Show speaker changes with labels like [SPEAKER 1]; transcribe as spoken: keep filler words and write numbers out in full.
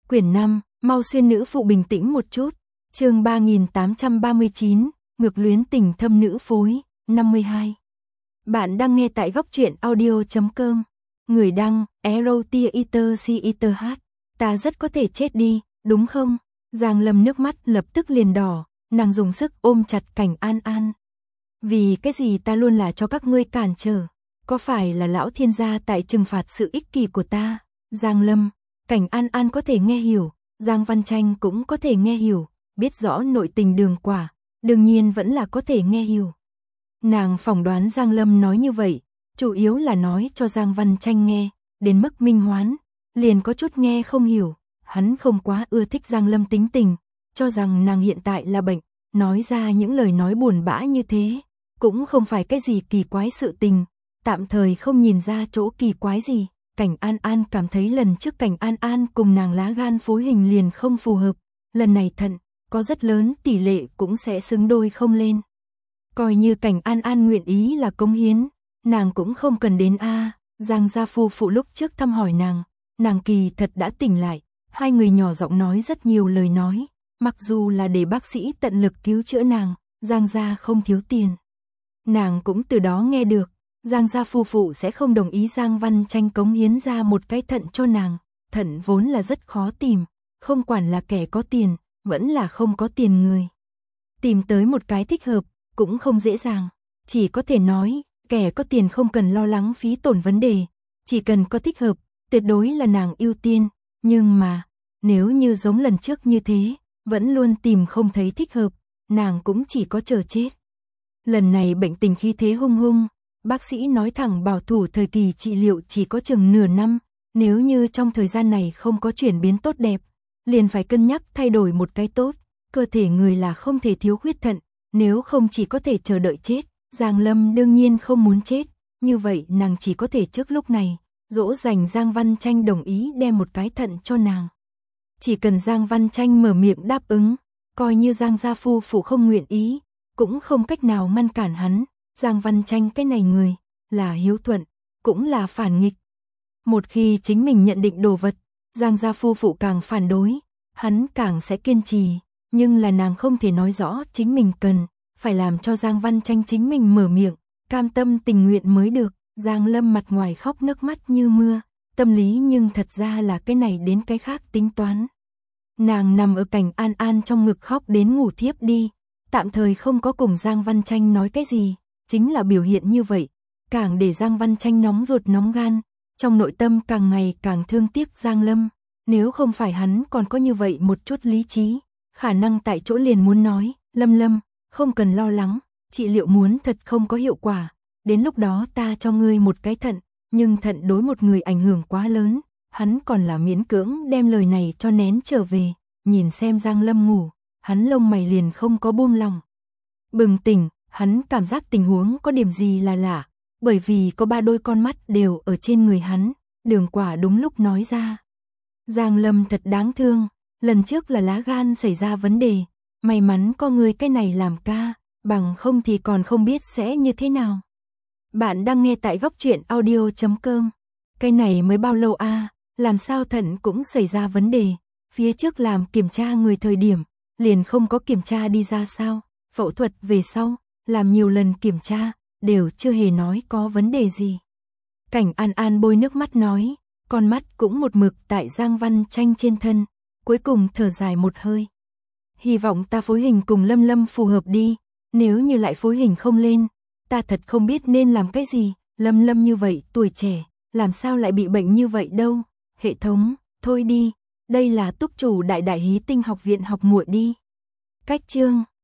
[SPEAKER 1] Quyển năm, mau xuyên nữ phụ bình tĩnh một chút. Chương ba nghìn tám trăm ba mươi chín, ngược luyến tình thâm nữ phối, năm mươi hai. Bạn đang nghe tại góc truyện audio chấm com. Người đăng, Erotia Eater C Eater H. Ta rất có thể chết đi, đúng không? Giang Lâm nước mắt lập tức liền đỏ, nàng dùng sức ôm chặt Cảnh An An. Vì cái gì ta luôn là cho các ngươi cản trở? Có phải là lão thiên gia tại trừng phạt sự ích kỷ của ta? Giang Lâm, Cảnh An An có thể nghe hiểu, Giang Văn Tranh cũng có thể nghe hiểu, biết rõ nội tình Đường Quả, đương nhiên vẫn là có thể nghe hiểu. Nàng phỏng đoán Giang Lâm nói như vậy, chủ yếu là nói cho Giang Văn Tranh nghe, đến mức Minh Hoán, liền có chút nghe không hiểu, hắn không quá ưa thích Giang Lâm tính tình, cho rằng nàng hiện tại là bệnh, nói ra những lời nói buồn bã như thế, cũng không phải cái gì kỳ quái sự tình, tạm thời không nhìn ra chỗ kỳ quái gì. Cảnh An An cảm thấy lần trước Cảnh An An cùng nàng lá gan phối hình liền không phù hợp, lần này thận, có rất lớn tỷ lệ cũng sẽ xứng đôi không lên. Coi như Cảnh An An nguyện ý là cống hiến, nàng cũng không cần đến a. Giang gia phu phụ lúc trước thăm hỏi nàng, nàng kỳ thật đã tỉnh lại, hai người nhỏ giọng nói rất nhiều lời nói, mặc dù là để bác sĩ tận lực cứu chữa nàng, Giang gia không thiếu tiền. Nàng cũng từ đó nghe được, Giang gia phu phụ sẽ không đồng ý Giang Văn Tranh cống hiến ra một cái thận cho nàng, thận vốn là rất khó tìm, không quản là kẻ có tiền, vẫn là không có tiền người. Tìm tới một cái thích hợp, cũng không dễ dàng, chỉ có thể nói, kẻ có tiền không cần lo lắng phí tổn vấn đề, chỉ cần có thích hợp, tuyệt đối là nàng ưu tiên, nhưng mà, nếu như giống lần trước như thế, vẫn luôn tìm không thấy thích hợp, nàng cũng chỉ có chờ chết. Lần này bệnh tình khí thế hung hung, bác sĩ nói thẳng bảo thủ thời kỳ trị liệu chỉ có chừng nửa năm, nếu như trong thời gian này không có chuyển biến tốt đẹp, liền phải cân nhắc thay đổi một cái tốt, cơ thể người là không thể thiếu khuyết thận, nếu không chỉ có thể chờ đợi chết. Giang Lâm đương nhiên không muốn chết, như vậy nàng chỉ có thể trước lúc này, dỗ dành Giang Văn Tranh đồng ý đem một cái thận cho nàng. Chỉ cần Giang Văn Tranh mở miệng đáp ứng, coi như Giang gia phu phụ không nguyện ý, cũng không cách nào ngăn cản hắn. Giang Văn Tranh cái này người, là hiếu thuận, cũng là phản nghịch. Một khi chính mình nhận định đồ vật, Giang gia phu phụ càng phản đối, hắn càng sẽ kiên trì, nhưng là nàng không thể nói rõ chính mình cần, phải làm cho Giang Văn Tranh chính mình mở miệng, cam tâm tình nguyện mới được. Giang Lâm mặt ngoài khóc nước mắt như mưa, tâm lý nhưng thật ra là cái này đến cái khác tính toán. Nàng nằm ở Cảnh An An trong ngực khóc đến ngủ thiếp đi, tạm thời không có cùng Giang Văn Tranh nói cái gì. Chính là biểu hiện như vậy, càng để Giang Văn Tranh nóng ruột nóng gan, trong nội tâm càng ngày càng thương tiếc Giang Lâm, nếu không phải hắn còn có như vậy một chút lý trí, khả năng tại chỗ liền muốn nói, Lâm Lâm, không cần lo lắng, trị liệu muốn thật không có hiệu quả, đến lúc đó ta cho ngươi một cái thận, nhưng thận đối một người ảnh hưởng quá lớn, hắn còn là miễn cưỡng đem lời này cho nén trở về, nhìn xem Giang Lâm ngủ, hắn lông mày liền không có buông lòng. Bừng tỉnh, hắn cảm giác tình huống có điểm gì là lạ, bởi vì có ba đôi con mắt đều ở trên người hắn, Đường Quả đúng lúc nói ra. Giang Lâm thật đáng thương, lần trước là lá gan xảy ra vấn đề, may mắn có người cái này làm ca, bằng không thì còn không biết sẽ như thế nào. Bạn đang nghe tại góc truyện audio chấm com. Cái này mới bao lâu a, à, làm sao thận cũng xảy ra vấn đề, phía trước làm kiểm tra người thời điểm, liền không có kiểm tra đi ra sao, phẫu thuật về sau, làm nhiều lần kiểm tra, đều chưa hề nói có vấn đề gì. Cảnh An An bôi nước mắt nói, con mắt cũng một mực tại Giang Văn Tranh trên thân, cuối cùng thở dài một hơi. Hy vọng ta phối hình cùng Lâm Lâm phù hợp đi, nếu như lại phối hình không lên, ta thật không biết nên làm cái gì, Lâm Lâm như vậy tuổi trẻ, làm sao lại bị bệnh như vậy đâu, hệ thống, thôi đi, đây là túc chủ đại đại hí tinh học viện học muội đi. Cách chương